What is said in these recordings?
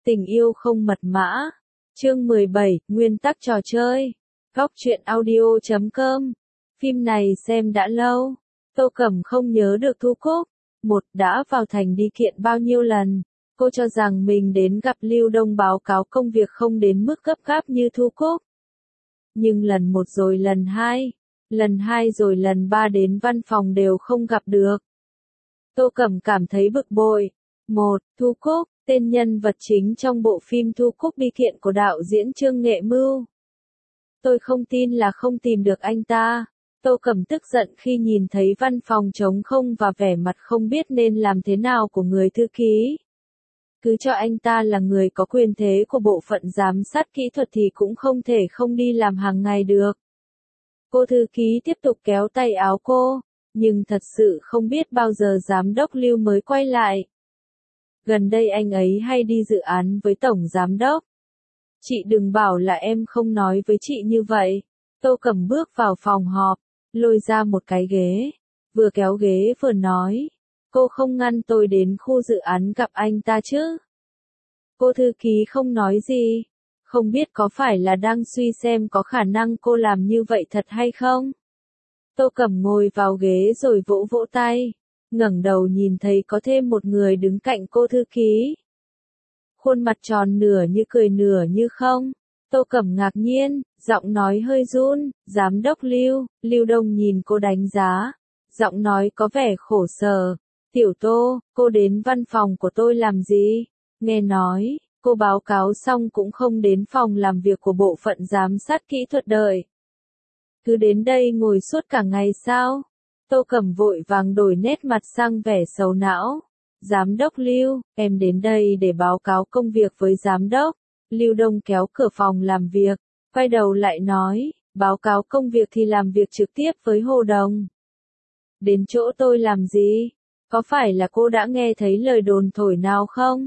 Tình yêu không mật mã. Chương 17, Nguyên tắc trò chơi. Góc truyện audio.com. Phim này xem đã lâu. Tô Cẩm không nhớ được Thu Cúc. Một, đã vào thành đi kiện bao nhiêu lần. Cô cho rằng mình đến gặp Lưu Đông báo cáo công việc không đến mức gấp gáp như Thu Cúc. Nhưng lần một rồi lần hai rồi lần ba đến văn phòng đều không gặp được. Tô Cẩm cảm thấy bực bội. Một, Thu Cúc, tên nhân vật chính trong bộ phim Thu Cúc bi kiện của đạo diễn Trương Nghệ Mưu. Tôi không tin là không tìm được anh ta. Tô Cẩm tức giận khi nhìn thấy văn phòng trống không và vẻ mặt không biết nên làm thế nào của người thư ký. Cứ cho anh ta là người có quyền thế của bộ phận giám sát kỹ thuật thì cũng không thể không đi làm hàng ngày được. Cô thư ký tiếp tục kéo tay áo cô, nhưng thật sự không biết bao giờ giám đốc Lưu mới quay lại. Gần đây anh ấy hay đi dự án với tổng giám đốc. Chị đừng bảo là em không nói với chị như vậy. Tô Cẩm bước vào phòng họp, lôi ra một cái ghế, vừa kéo ghế vừa nói. Cô không ngăn tôi đến khu dự án gặp anh ta chứ? Cô thư ký không nói gì, không biết có phải là đang suy xem có khả năng cô làm như vậy thật hay không? Tô Cẩm ngồi vào ghế rồi vỗ vỗ tay, ngẩng đầu nhìn thấy có thêm một người đứng cạnh cô thư ký. Khuôn mặt tròn nửa như cười nửa như không. Tô Cẩm ngạc nhiên, giọng nói hơi run, giám đốc Lưu. Lưu Đông nhìn cô đánh giá, giọng nói có vẻ khổ sở. Tiểu Tô, cô đến văn phòng của tôi làm gì? Nghe nói, cô báo cáo xong cũng không đến phòng làm việc của bộ phận giám sát kỹ thuật đợi. Cứ đến đây ngồi suốt cả ngày sao? Tô Cẩm vội vàng đổi nét mặt sang vẻ sầu não. Giám đốc Lưu, em đến đây để báo cáo công việc với giám đốc. Lưu Đông kéo cửa phòng làm việc, quay đầu lại nói, báo cáo công việc thì làm việc trực tiếp với Hồ Đồng. Đến chỗ tôi làm gì? Có phải là cô đã nghe thấy lời đồn thổi nào không?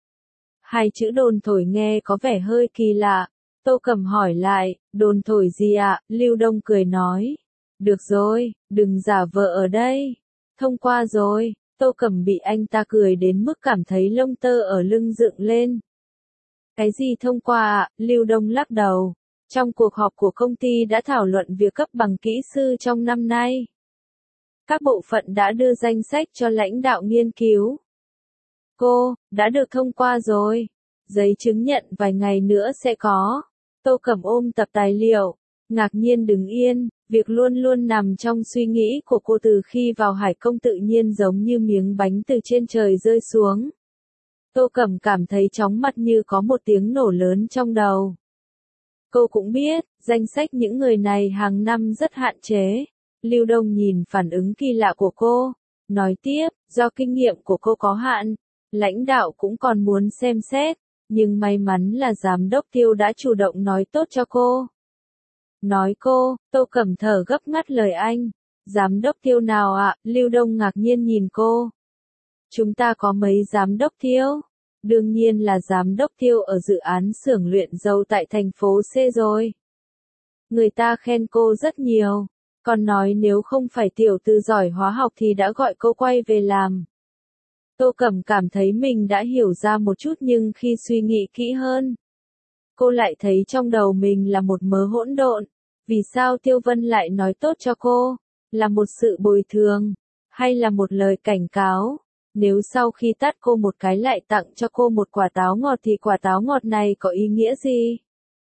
Hai chữ đồn thổi nghe có vẻ hơi kỳ lạ. Tô Cẩm hỏi lại, đồn thổi gì ạ? Lưu Đông cười nói, được rồi, đừng giả vờ ở đây. Thông qua rồi. Tô Cẩm bị anh ta cười đến mức cảm thấy lông tơ ở lưng dựng lên. Cái gì thông qua ạ? Lưu Đông lắc đầu. Trong cuộc họp của công ty đã thảo luận việc cấp bằng kỹ sư trong năm nay. Các bộ phận đã đưa danh sách cho lãnh đạo nghiên cứu. Cô, đã được thông qua rồi. Giấy chứng nhận vài ngày nữa sẽ có. Tô Cẩm ôm tập tài liệu, ngạc nhiên đứng yên. Việc luôn luôn nằm trong suy nghĩ của cô từ khi vào Hải Công tự nhiên giống như miếng bánh từ trên trời rơi xuống. Tô Cẩm cảm thấy chóng mặt như có một tiếng nổ lớn trong đầu. Cô cũng biết, danh sách những người này hàng năm rất hạn chế. Lưu Đông nhìn phản ứng kỳ lạ của cô, nói tiếp, do kinh nghiệm của cô có hạn, lãnh đạo cũng còn muốn xem xét, nhưng may mắn là giám đốc Tiêu đã chủ động nói tốt cho cô. Nói cô, Tô Cẩm thở gấp ngắt lời anh. Giám đốc Tiêu nào ạ? Lưu Đông ngạc nhiên nhìn cô. Chúng ta có mấy giám đốc Tiêu? Đương nhiên là giám đốc Tiêu ở dự án xưởng luyện dầu tại thành phố C rồi. Người ta khen cô rất nhiều, còn nói nếu không phải tiểu tư giỏi hóa học thì đã gọi cô quay về làm. Tô Cẩm cảm thấy mình đã hiểu ra một chút nhưng khi suy nghĩ kỹ hơn, cô lại thấy trong đầu mình là một mớ hỗn độn. Vì sao Tiêu Vân lại nói tốt cho cô? Là một sự bồi thường? Hay là một lời cảnh cáo? Nếu sau khi tát cô một cái lại tặng cho cô một quả táo ngọt thì quả táo ngọt này có ý nghĩa gì?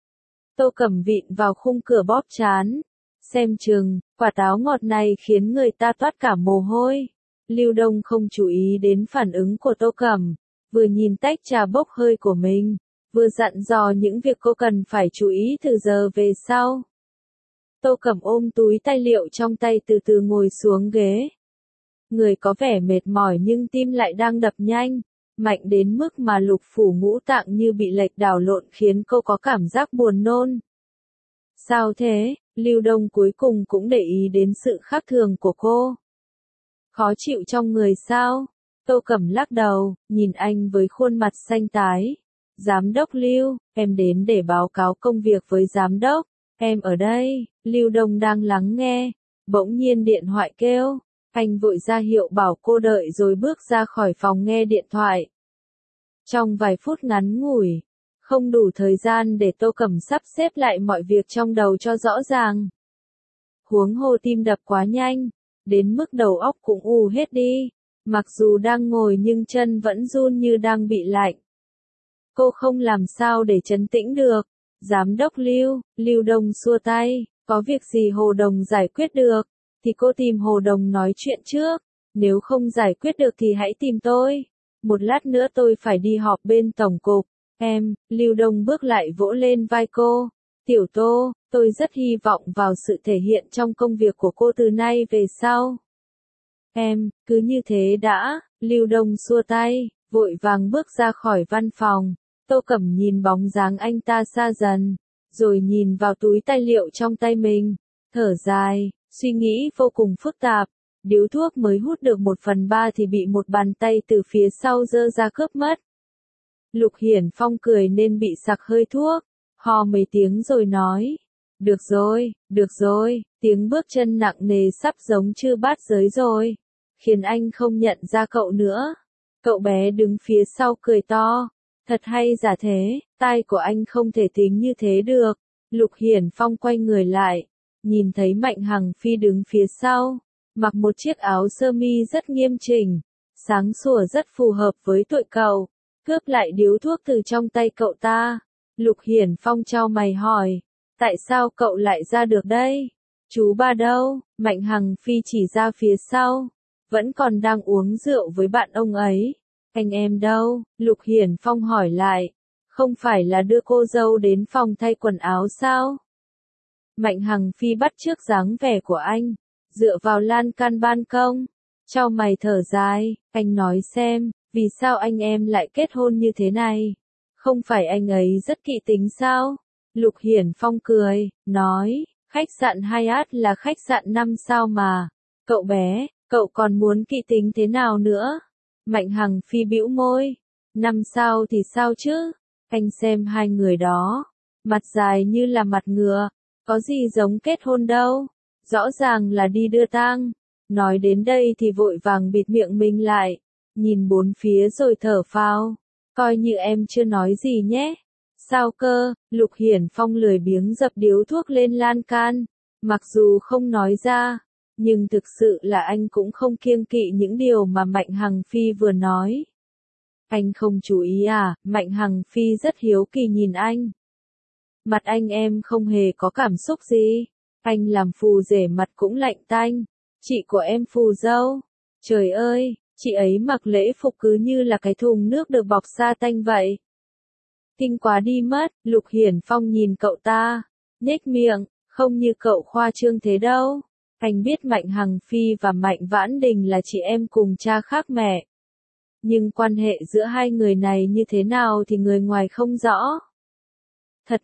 Tô Cẩm vịn vào khung cửa bóp trán. Xem chừng, quả táo ngọt này khiến người ta toát cả mồ hôi. Lưu Đông không chú ý đến phản ứng của Tô Cẩm, vừa nhìn tách trà bốc hơi của mình, vừa dặn dò những việc cô cần phải chú ý từ giờ về sau. Tô Cẩm ôm túi tài liệu trong tay từ từ ngồi xuống ghế. Người có vẻ mệt mỏi nhưng tim lại đang đập nhanh, mạnh đến mức mà lục phủ ngũ tạng như bị lệch đảo lộn khiến cô có cảm giác buồn nôn. Sao thế? Lưu Đông cuối cùng cũng để ý đến sự khác thường của cô. Khó chịu trong người sao? Tô Cẩm lắc đầu, nhìn anh với khuôn mặt xanh tái. Giám đốc Lưu, em đến để báo cáo công việc với giám đốc. Em ở đây. Lưu Đông đang lắng nghe. Bỗng nhiên điện thoại kêu. Anh vội ra hiệu bảo cô đợi rồi bước ra khỏi phòng nghe điện thoại. Trong vài phút ngắn ngủi, không đủ thời gian để Tô Cẩm sắp xếp lại mọi việc trong đầu cho rõ ràng. Huống hồ tim đập quá nhanh, đến mức đầu óc cũng ù hết đi, mặc dù đang ngồi nhưng chân vẫn run như đang bị lạnh. Cô không làm sao để trấn tĩnh được. Giám đốc Lưu Đông xua tay, có việc gì Hồ Đồng giải quyết được, thì cô tìm Hồ Đồng nói chuyện trước, nếu không giải quyết được thì hãy tìm tôi. Một lát nữa tôi phải đi họp bên tổng cục. Lưu Đông bước lại vỗ lên vai cô. Tiểu Tô, tôi rất hy vọng vào sự thể hiện trong công việc của cô từ nay về sau. Cứ như thế đã, Lưu Đông xua tay, vội vàng bước ra khỏi văn phòng. Tô Cẩm nhìn bóng dáng anh ta xa dần, rồi nhìn vào túi tài liệu trong tay mình, thở dài, suy nghĩ vô cùng phức tạp. Điếu thuốc mới hút được 1/3 thì bị một bàn tay từ phía sau giơ ra cướp mất. Lục Hiển Phong cười nên bị sặc hơi thuốc, ho mấy tiếng rồi nói. Được rồi, tiếng bước chân nặng nề sắp giống chư bát giới rồi, khiến anh không nhận ra cậu nữa. Cậu bé đứng phía sau cười to. Thật hay giả thế, tai của anh không thể tính như thế được. Lục Hiển Phong quay người lại, nhìn thấy Mạnh Hằng Phi đứng phía sau, mặc một chiếc áo sơ mi rất nghiêm chỉnh, sáng sủa rất phù hợp với tuổi cậu, cướp lại điếu thuốc từ trong tay cậu ta. Lục Hiển Phong chau mày hỏi, tại sao cậu lại ra được đây? Chú ba đâu? Mạnh Hằng Phi chỉ ra phía sau, vẫn còn đang uống rượu với bạn ông ấy. Anh em đâu? Lục Hiển Phong hỏi lại, không phải là đưa cô dâu đến phòng thay quần áo sao? Mạnh Hằng Phi bắt chước dáng vẻ của anh, dựa vào lan can ban công, chau mày thở dài, anh nói xem, vì sao anh em lại kết hôn như thế này? Không phải anh ấy rất kỵ tính sao? Lục Hiển Phong cười, nói, khách sạn Hyatt là khách sạn 5 sao mà. Cậu bé, cậu còn muốn kỵ tính thế nào nữa? Mạnh Hằng Phi bĩu môi, 5 sao thì sao chứ? Anh xem hai người đó, mặt dài như là mặt ngựa, có gì giống kết hôn đâu, rõ ràng là đi đưa tang. Nói đến đây thì vội vàng bịt miệng mình lại, nhìn bốn phía rồi thở phào, coi như em chưa nói gì nhé. Sao cơ? Lục Hiển Phong lười biếng dập điếu thuốc lên lan can, mặc dù không nói ra, nhưng thực sự là anh cũng không kiêng kỵ những điều mà Mạnh Hằng Phi vừa nói. Anh không chú ý à? Mạnh Hằng Phi rất hiếu kỳ nhìn anh. Mặt anh em không hề có cảm xúc gì. Anh làm phù rể mặt cũng lạnh tanh. Chị của em phù dâu. Trời ơi, chị ấy mặc lễ phục cứ như là cái thùng nước được bọc sa tanh vậy. Kinh quá đi mất. Lục Hiển Phong nhìn cậu ta, nhếch miệng, không như cậu khoa trương thế đâu. Anh biết Mạnh Hằng Phi và Mạnh Vãn Đình là chị em cùng cha khác mẹ. Nhưng quan hệ giữa hai người này như thế nào thì người ngoài không rõ. Thật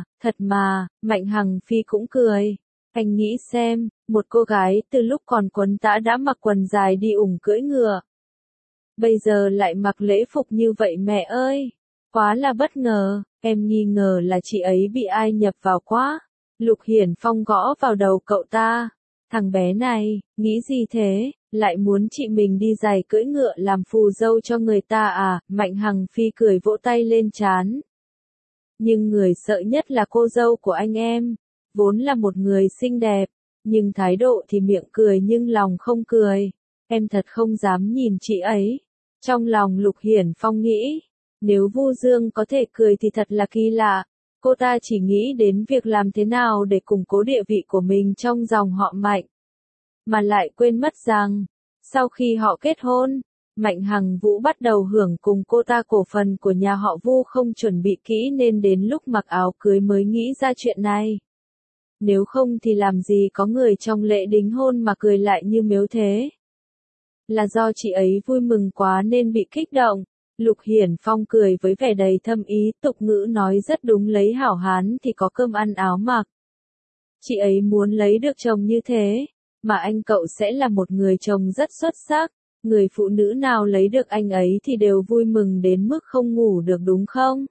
mà, Mạnh Hằng Phi cũng cười. Anh nghĩ xem, một cô gái từ lúc còn quấn tã đã mặc quần dài đi ủng cưỡi ngựa. Bây giờ lại mặc lễ phục như vậy mẹ ơi. Quá là bất ngờ, em nghi ngờ là chị ấy bị ai nhập vào quá. Lục Hiển Phong gõ vào đầu cậu ta. Thằng bé này, nghĩ gì thế, lại muốn chị mình đi giày cưỡi ngựa làm phù dâu cho người ta à? Mạnh Hằng Phi cười vỗ tay lên trán. Nhưng người sợ nhất là cô dâu của anh em, vốn là một người xinh đẹp, nhưng thái độ thì miệng cười nhưng lòng không cười. Em thật không dám nhìn chị ấy. Trong lòng Lục Hiển Phong nghĩ, nếu Vu Dương có thể cười thì thật là kỳ lạ. Cô ta chỉ nghĩ đến việc làm thế nào để củng cố địa vị của mình trong dòng họ Mạnh. Mà lại quên mất rằng, sau khi họ kết hôn, Mạnh Hằng Vũ bắt đầu hưởng cùng cô ta cổ phần của nhà họ Vu không chuẩn bị kỹ nên đến lúc mặc áo cưới mới nghĩ ra chuyện này. Nếu không thì làm gì có người trong lễ đính hôn mà cười lại như miếu thế. Là do chị ấy vui mừng quá nên bị kích động. Lục Hiển Phong cười với vẻ đầy thâm ý, tục ngữ nói rất đúng, lấy hảo hán thì có cơm ăn áo mặc. Chị ấy muốn lấy được chồng như thế, mà anh cậu sẽ là một người chồng rất xuất sắc. Người phụ nữ nào lấy được anh ấy thì đều vui mừng đến mức không ngủ được đúng không?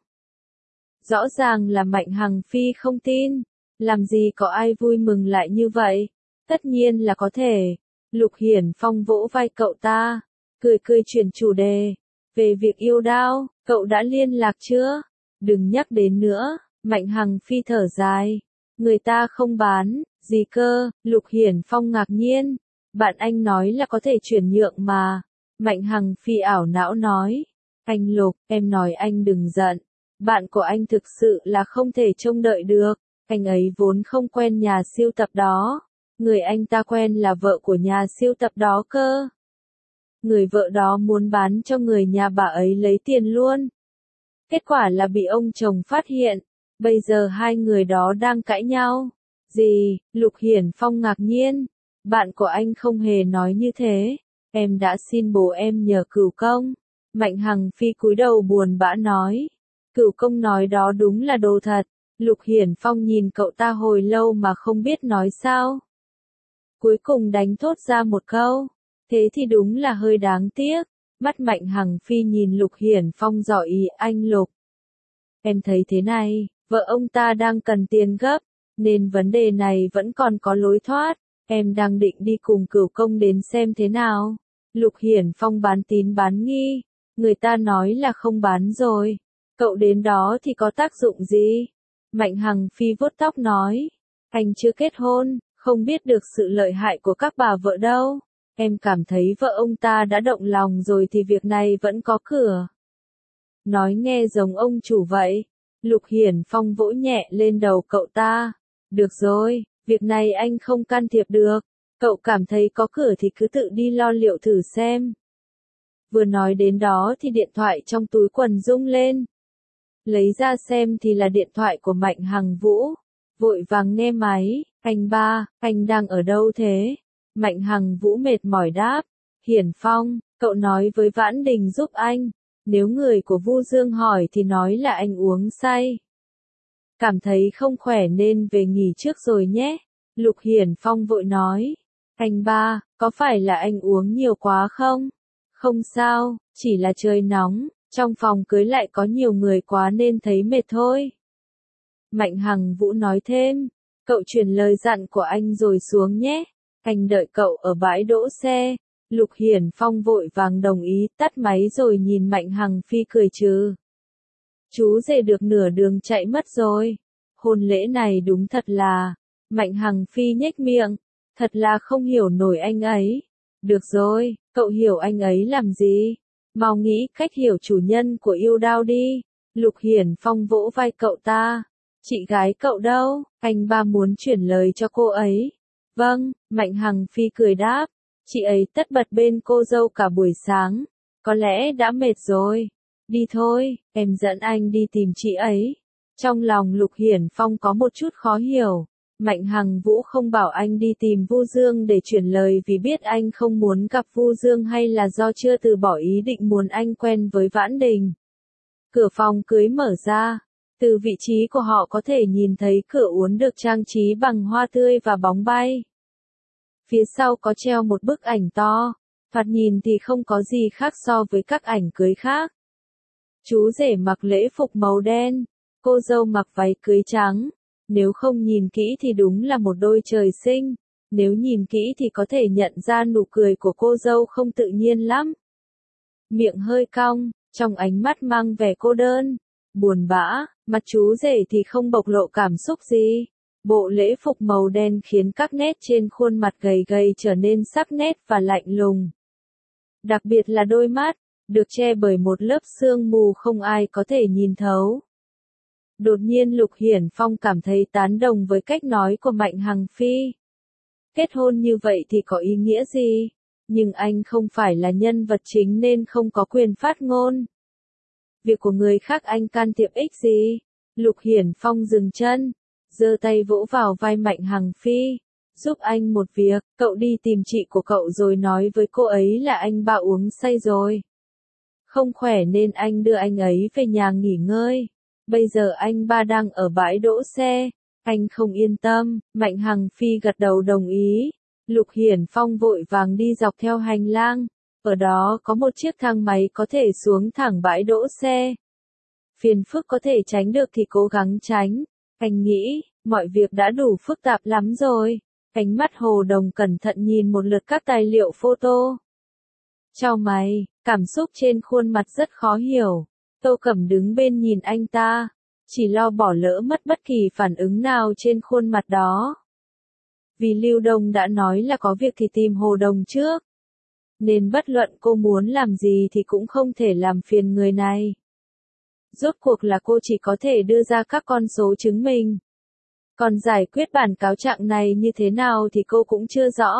Rõ ràng là Mạnh Hằng Phi không tin. Làm gì có ai vui mừng lại như vậy? Tất nhiên là có thể. Lục Hiển Phong vỗ vai cậu ta, cười chuyển chủ đề. Về việc yêu đao, Cậu đã liên lạc chưa? Đừng nhắc đến nữa, Mạnh Hằng Phi thở dài. Người ta không bán, gì cơ, Lục Hiển Phong ngạc nhiên. Bạn anh nói là có thể chuyển nhượng mà. Mạnh Hằng Phi ảo não nói. Anh Lục, em nói anh đừng giận. Bạn của anh thực sự là không thể trông đợi được. Anh ấy vốn không quen nhà siêu tập đó. Người anh ta quen là vợ của nhà siêu tập đó cơ. Người vợ đó muốn bán cho người nhà bà ấy lấy tiền luôn. Kết quả là bị ông chồng phát hiện. Bây giờ hai người đó đang cãi nhau. Gì? Lục Hiển Phong ngạc nhiên. Bạn của anh không hề nói như thế. Em đã xin bố em nhờ Cửu Công. Mạnh Hằng Phi cúi đầu buồn bã nói. Cửu Công nói đó đúng là đồ thật. Lục Hiển Phong nhìn cậu ta hồi lâu mà không biết nói sao. Cuối cùng đánh thốt ra một câu. Thế thì đúng là hơi đáng tiếc. Mắt Mạnh Hằng Phi nhìn Lục Hiển Phong dò ý. Anh Lục. Em thấy thế này, vợ ông ta đang cần tiền gấp, nên vấn đề này vẫn còn có lối thoát. Em đang định đi cùng Cửu Công đến xem thế nào. Lục Hiển Phong bán tín bán nghi. Người ta nói là không bán rồi. Cậu đến đó thì có tác dụng gì? Mạnh Hằng Phi vuốt tóc nói. Anh chưa kết hôn, không biết được sự lợi hại của các bà vợ đâu. Em cảm thấy vợ ông ta đã động lòng rồi thì việc này vẫn có cửa. Nói nghe giống ông chủ vậy. Lục Hiển Phong vỗ nhẹ lên đầu cậu ta. Được rồi, việc này anh không can thiệp được. Cậu cảm thấy có cửa thì cứ tự đi lo liệu thử xem. Vừa nói đến đó thì điện thoại trong túi quần rung lên. Lấy ra xem thì là điện thoại của Mạnh Hằng Vũ. Vội vàng nghe máy. Anh ba, anh đang ở đâu thế? Mạnh Hằng Vũ mệt mỏi đáp. Hiển Phong, cậu nói với Vãn Đình giúp anh. Nếu người của Vu Dương hỏi thì nói là anh uống say. Cảm thấy không khỏe nên về nghỉ trước rồi nhé. Lục Hiển Phong vội nói. Anh ba, có phải là anh uống nhiều quá không? Không sao, chỉ là trời nóng, trong phòng cưới lại có nhiều người quá nên thấy mệt thôi. Mạnh Hằng Vũ nói thêm. Cậu truyền lời dặn của anh rồi xuống nhé. Anh đợi cậu ở bãi đỗ xe. Lục Hiển Phong vội vàng đồng ý, tắt máy rồi nhìn Mạnh Hằng Phi cười trừ. Chú rể được nửa đường chạy mất rồi. Hôn lễ này đúng thật là. Mạnh Hằng Phi nhếch miệng. Thật là không hiểu nổi anh ấy. Được rồi, cậu hiểu anh ấy làm gì? Mau nghĩ cách hiểu chủ nhân của yêu đao đi. Lục Hiển Phong vỗ vai cậu ta. Chị gái cậu đâu? Anh ba muốn chuyển lời cho cô ấy. Vâng, Mạnh Hằng Phi cười đáp. Chị ấy tất bật bên cô dâu cả buổi sáng. Có lẽ đã mệt rồi. Đi thôi, em dẫn anh đi tìm chị ấy. Trong lòng Lục Hiển Phong có một chút khó hiểu. Mạnh Hằng Vũ không bảo anh đi tìm Vu Dương để chuyển lời vì biết anh không muốn gặp Vu Dương hay là do chưa từ bỏ ý định muốn anh quen với Vãn Đình. Cửa phòng cưới mở ra. Từ vị trí của họ có thể nhìn thấy cửa uốn được trang trí bằng hoa tươi và bóng bay. Phía sau có treo một bức ảnh to, thoạt nhìn thì không có gì khác so với các ảnh cưới khác. Chú rể mặc lễ phục màu đen, cô dâu mặc váy cưới trắng. Nếu không nhìn kỹ thì đúng là một đôi trời sinh. Nếu nhìn kỹ thì có thể nhận ra nụ cười của cô dâu không tự nhiên lắm. Miệng hơi cong, trong ánh mắt mang vẻ cô đơn, buồn bã, mặt chú rể thì không bộc lộ cảm xúc gì. Bộ lễ phục màu đen khiến các nét trên khuôn mặt gầy gầy trở nên sắc nét và lạnh lùng. Đặc biệt là đôi mắt, được che bởi một lớp sương mù không ai có thể nhìn thấu. Đột nhiên Lục Hiển Phong cảm thấy tán đồng với cách nói của Mạnh Hằng Phi. Kết hôn như vậy thì có ý nghĩa gì? Nhưng anh không phải là nhân vật chính nên không có quyền phát ngôn. Việc của người khác anh can thiệp ích gì? Lục Hiển Phong dừng chân, giơ tay vỗ vào vai Mạnh Hằng Phi. Giúp anh một việc, cậu đi tìm chị của cậu rồi nói với cô ấy là anh ba uống say rồi. Không khỏe nên anh đưa anh ấy về nhà nghỉ ngơi. Bây giờ anh ba đang ở bãi đỗ xe. Anh không yên tâm. Mạnh Hằng Phi gật đầu đồng ý. Lục Hiển Phong vội vàng đi dọc theo hành lang. Ở đó có một chiếc thang máy có thể xuống thẳng bãi đỗ xe. Phiền phức có thể tránh được thì cố gắng tránh. Anh nghĩ, mọi việc đã đủ phức tạp lắm rồi. Ánh mắt Hồ Đồng cẩn thận nhìn một lượt các tài liệu photo. Chau mày, cảm xúc trên khuôn mặt rất khó hiểu. Tô Cẩm đứng bên nhìn anh ta, chỉ lo bỏ lỡ mất bất kỳ phản ứng nào trên khuôn mặt đó. Vì Lưu Đông đã nói là có việc thì tìm Hồ Đồng trước. Nên bất luận cô muốn làm gì thì cũng không thể làm phiền người này. Rốt cuộc là cô chỉ có thể đưa ra các con số chứng minh. Còn giải quyết bản cáo trạng này như thế nào thì cô cũng chưa rõ.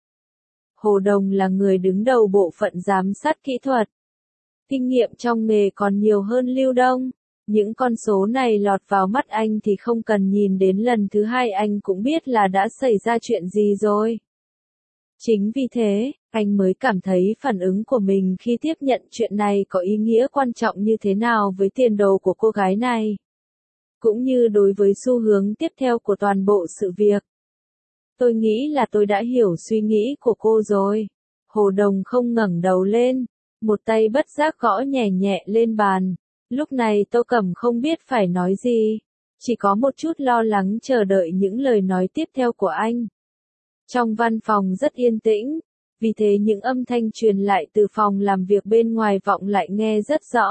Hồ Đồng là người đứng đầu bộ phận giám sát kỹ thuật. Kinh nghiệm trong nghề còn nhiều hơn Lưu Đông. Những con số này lọt vào mắt anh thì không cần nhìn đến lần thứ hai anh cũng biết là đã xảy ra chuyện gì rồi. Chính vì thế, anh mới cảm thấy phản ứng của mình khi tiếp nhận chuyện này có ý nghĩa quan trọng như thế nào với tiền đồ của cô gái này. Cũng như đối với xu hướng tiếp theo của toàn bộ sự việc. Tôi nghĩ là tôi đã hiểu suy nghĩ của cô rồi. Hồ Đồng không ngẩng đầu lên, một tay bất giác gõ nhẹ nhẹ lên bàn. Lúc này Tô Cẩm không biết phải nói gì, chỉ có một chút lo lắng chờ đợi những lời nói tiếp theo của anh. Trong văn phòng rất yên tĩnh, vì thế những âm thanh truyền lại từ phòng làm việc bên ngoài vọng lại nghe rất rõ.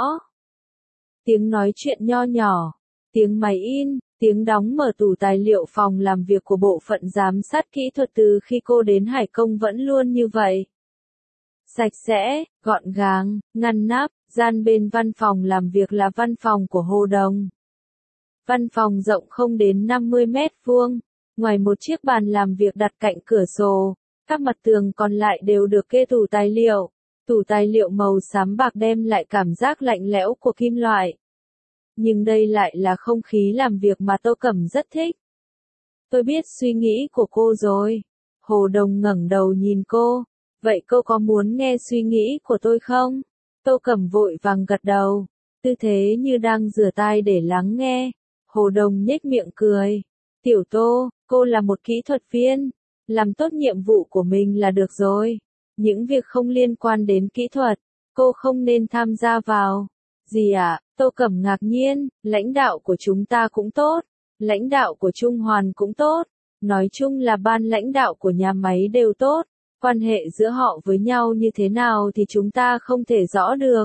Tiếng nói chuyện nho nhỏ, tiếng máy in, tiếng đóng mở tủ tài liệu phòng làm việc của bộ phận giám sát kỹ thuật từ khi cô đến Hải Công vẫn luôn như vậy. Sạch sẽ, gọn gàng, ngăn nắp, gian bên văn phòng làm việc là văn phòng của Hồ Đồng. Văn phòng rộng không đến 50 mét vuông, ngoài một chiếc bàn làm việc đặt cạnh cửa sổ, các mặt tường còn lại đều được kê tủ tài liệu. Tủ tài liệu màu xám bạc đem lại cảm giác lạnh lẽo của kim loại. Nhưng đây lại là không khí làm việc mà Tô Cẩm rất thích. Tôi biết suy nghĩ của cô rồi. Hồ Đồng ngẩng đầu nhìn cô. Vậy cô có muốn nghe suy nghĩ của tôi không? Tô Cẩm vội vàng gật đầu, tư thế như đang rửa tai để lắng nghe. Hồ Đồng nhếch miệng cười. Tiểu Tô, cô là một kỹ thuật viên, làm tốt nhiệm vụ của mình là được rồi. Những việc không liên quan đến kỹ thuật, cô không nên tham gia vào. Gì ạ? Tô Cẩm ngạc nhiên, lãnh đạo của chúng ta cũng tốt, lãnh đạo của Trung Hoàn cũng tốt, nói chung là ban lãnh đạo của nhà máy đều tốt. Quan hệ giữa họ với nhau như thế nào thì chúng ta không thể rõ được.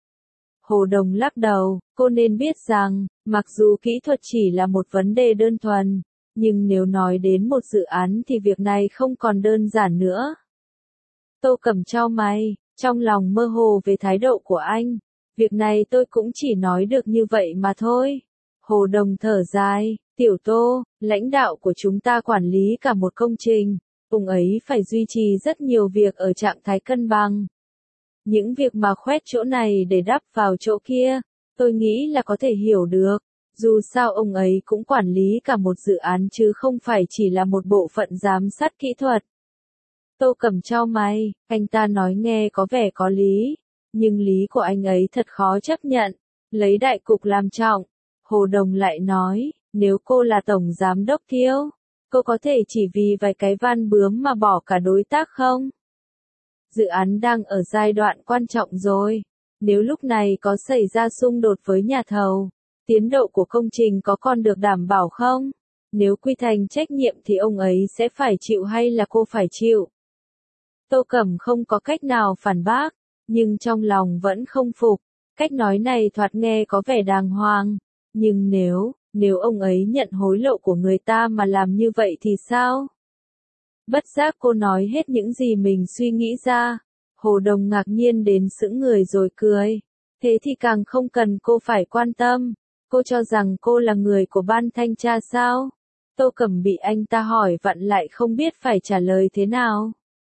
Hồ Đồng lắc đầu, cô nên biết rằng, mặc dù kỹ thuật chỉ là một vấn đề đơn thuần, nhưng nếu nói đến một dự án thì việc này không còn đơn giản nữa. Tô Cẩm chau mày, trong lòng mơ hồ về thái độ của anh. Việc này tôi cũng chỉ nói được như vậy mà thôi. Hồ Đồng thở dài, Tiểu Tô, lãnh đạo của chúng ta quản lý cả một công trình. Ông ấy phải duy trì rất nhiều việc ở trạng thái cân bằng. Những việc mà khoét chỗ này để đắp vào chỗ kia, tôi nghĩ là có thể hiểu được. Dù sao ông ấy cũng quản lý cả một dự án chứ không phải chỉ là một bộ phận giám sát kỹ thuật. Tô Cẩm chau mày, anh ta nói nghe có vẻ có lý, nhưng lý của anh ấy thật khó chấp nhận. Lấy đại cục làm trọng. Hồ Đồng lại nói, nếu cô là tổng giám đốc Thiêu, cô có thể chỉ vì vài cái van bướm mà bỏ cả đối tác không? Dự án đang ở giai đoạn quan trọng rồi. Nếu lúc này có xảy ra xung đột với nhà thầu, tiến độ của công trình có còn được đảm bảo không? Nếu quy thành trách nhiệm thì ông ấy sẽ phải chịu hay là cô phải chịu? Tô Cẩm không có cách nào phản bác, nhưng trong lòng vẫn không phục. Cách nói này thoạt nghe có vẻ đàng hoàng, nhưng nếu ông ấy nhận hối lộ của người ta mà làm như vậy thì sao? Bất giác cô nói hết những gì mình suy nghĩ ra. Hồ Đồng ngạc nhiên đến sững người rồi cười. Thế thì càng không cần cô phải quan tâm. Cô cho rằng cô là người của ban thanh tra sao? Tô Cẩm bị anh ta hỏi vặn lại không biết phải trả lời thế nào.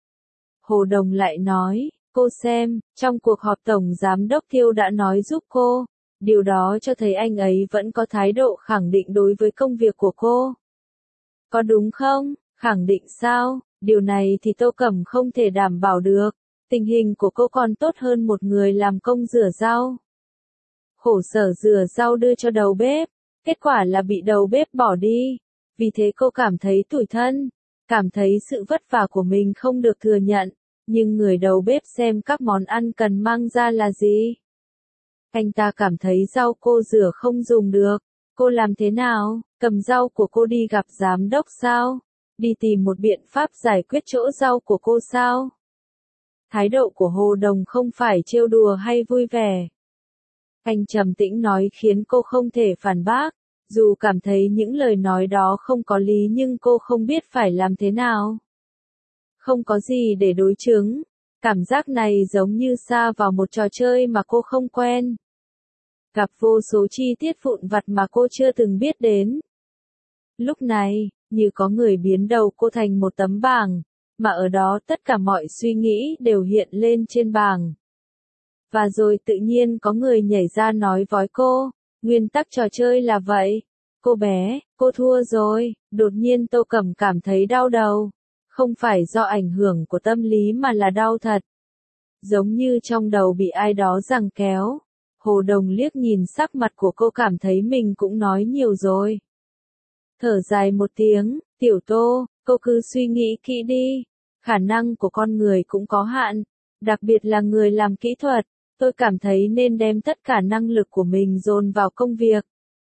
Hồ Đồng lại nói, cô xem, trong cuộc họp Tổng Giám đốc Thiêu đã nói giúp cô. Điều đó cho thấy anh ấy vẫn có thái độ khẳng định đối với công việc của cô. Có đúng không? Khẳng định sao? Điều này thì Tô Cẩm không thể đảm bảo được. Tình hình của cô còn tốt hơn một người làm công rửa rau. Khổ sở rửa rau đưa cho đầu bếp, kết quả là bị đầu bếp bỏ đi. Vì thế cô cảm thấy tủi thân, cảm thấy sự vất vả của mình không được thừa nhận. Nhưng người đầu bếp xem các món ăn cần mang ra là gì? Anh ta cảm thấy rau cô rửa không dùng được. Cô làm thế nào? Cầm rau của cô đi gặp giám đốc sao? Đi tìm một biện pháp giải quyết chỗ rau của cô sao? Thái độ của Hồ Đồng không phải trêu đùa hay vui vẻ. Anh trầm tĩnh nói khiến cô không thể phản bác. Dù cảm thấy những lời nói đó không có lý nhưng cô không biết phải làm thế nào. Không có gì để đối chứng. Cảm giác này giống như sa vào một trò chơi mà cô không quen. Gặp vô số chi tiết vụn vặt mà cô chưa từng biết đến. Lúc này, như có người biến đầu cô thành một tấm bảng, mà ở đó tất cả mọi suy nghĩ đều hiện lên trên bảng. Và rồi tự nhiên có người nhảy ra nói với cô, nguyên tắc trò chơi là vậy. Cô bé, cô thua rồi. Đột nhiên Tô Cẩm cảm thấy đau đầu. Không phải do ảnh hưởng của tâm lý mà là đau thật. Giống như trong đầu bị ai đó giằng kéo. Hồ Đồng liếc nhìn sắc mặt của cô cảm thấy mình cũng nói nhiều rồi. Thở dài một tiếng, Tiểu Tô, cô cứ suy nghĩ kỹ đi. Khả năng của con người cũng có hạn, đặc biệt là người làm kỹ thuật. Tôi cảm thấy nên đem tất cả năng lực của mình dồn vào công việc.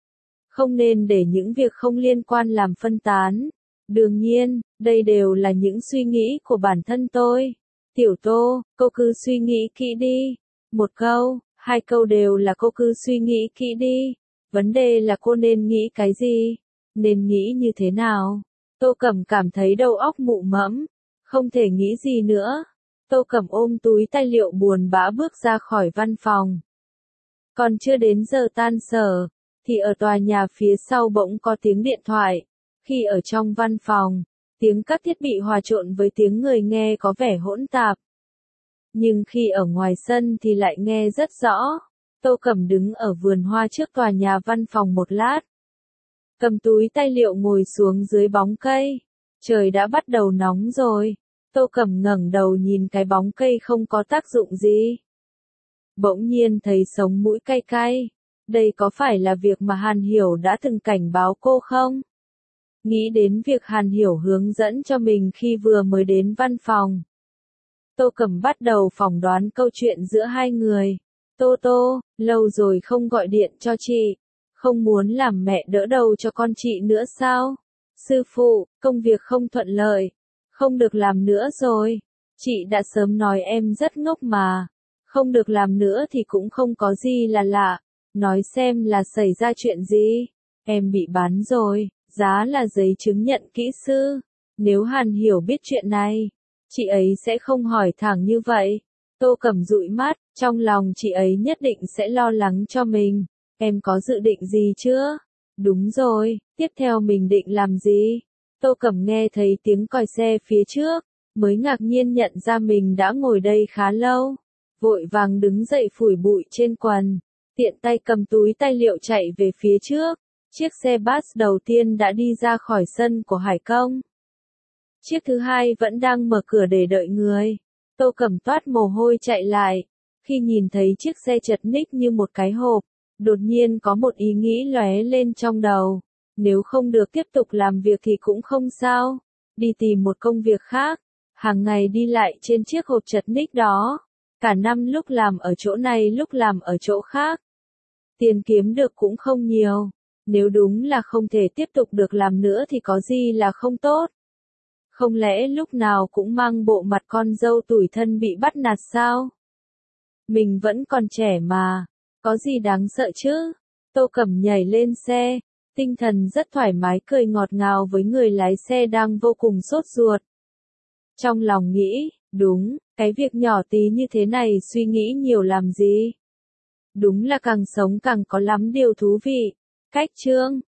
Không nên để những việc không liên quan làm phân tán. Đương nhiên, đây đều là những suy nghĩ của bản thân tôi. Tiểu Tô, cô cứ suy nghĩ kỹ đi. Một câu, hai câu đều là cô cứ suy nghĩ kỹ đi. Vấn đề là cô nên nghĩ cái gì? Nên nghĩ như thế nào? Tô Cẩm cảm thấy đầu óc mụ mẫm. Không thể nghĩ gì nữa. Tô Cẩm ôm túi tài liệu buồn bã bước ra khỏi văn phòng. Còn chưa đến giờ tan sở, thì ở tòa nhà phía sau bỗng có tiếng điện thoại. Khi ở trong văn phòng, tiếng các thiết bị hòa trộn với tiếng người nghe có vẻ hỗn tạp. Nhưng khi ở ngoài sân thì lại nghe rất rõ. Tô Cẩm đứng ở vườn hoa trước tòa nhà văn phòng một lát. Cầm túi tài liệu ngồi xuống dưới bóng cây. Trời đã bắt đầu nóng rồi. Tô Cẩm ngẩng đầu nhìn cái bóng cây không có tác dụng gì. Bỗng nhiên thấy sống mũi cay cay. Đây có phải là việc mà Hàn Hiểu đã từng cảnh báo cô không? Nghĩ đến việc Hàn Hiểu hướng dẫn cho mình khi vừa mới đến văn phòng. Tô Cẩm bắt đầu phỏng đoán câu chuyện giữa hai người. Tô Tô, lâu rồi không gọi điện cho chị. Không muốn làm mẹ đỡ đầu cho con chị nữa sao? Sư phụ, công việc không thuận lợi. Không được làm nữa rồi. Chị đã sớm nói em rất ngốc mà. Không được làm nữa thì cũng không có gì là lạ. Nói xem là xảy ra chuyện gì. Em bị bán rồi, giá là giấy chứng nhận kỹ sư. Nếu Hàn Hiểu biết chuyện này, chị ấy sẽ không hỏi thẳng như vậy. Tô Cẩm dụi mắt, trong lòng chị ấy nhất định sẽ lo lắng cho mình. Em có dự định gì chưa? Đúng rồi, tiếp theo mình định làm gì? Tô Cẩm nghe thấy tiếng còi xe phía trước, mới ngạc nhiên nhận ra mình đã ngồi đây khá lâu. Vội vàng đứng dậy phủi bụi trên quần, tiện tay cầm túi tài liệu chạy về phía trước. Chiếc xe bus đầu tiên đã đi ra khỏi sân của Hải Công. Chiếc thứ hai vẫn đang mở cửa để đợi người. Tô Cẩm toát mồ hôi chạy lại. Khi nhìn thấy chiếc xe chật ních như một cái hộp, đột nhiên có một ý nghĩ lóe lên trong đầu. Nếu không được tiếp tục làm việc thì cũng không sao. Đi tìm một công việc khác. Hàng ngày đi lại trên chiếc hộp chật ních đó. Cả năm lúc làm ở chỗ này lúc làm ở chỗ khác. Tiền kiếm được cũng không nhiều. Nếu đúng là không thể tiếp tục được làm nữa thì có gì là không tốt. Không lẽ lúc nào cũng mang bộ mặt con dâu tủi thân bị bắt nạt sao? Mình vẫn còn trẻ mà. Có gì đáng sợ chứ? Tô Cẩm nhảy lên xe. Tinh thần rất thoải mái cười ngọt ngào với người lái xe đang vô cùng sốt ruột. Trong lòng nghĩ, đúng, cái việc nhỏ tí như thế này suy nghĩ nhiều làm gì? Đúng là càng sống càng có lắm điều thú vị. Cách chương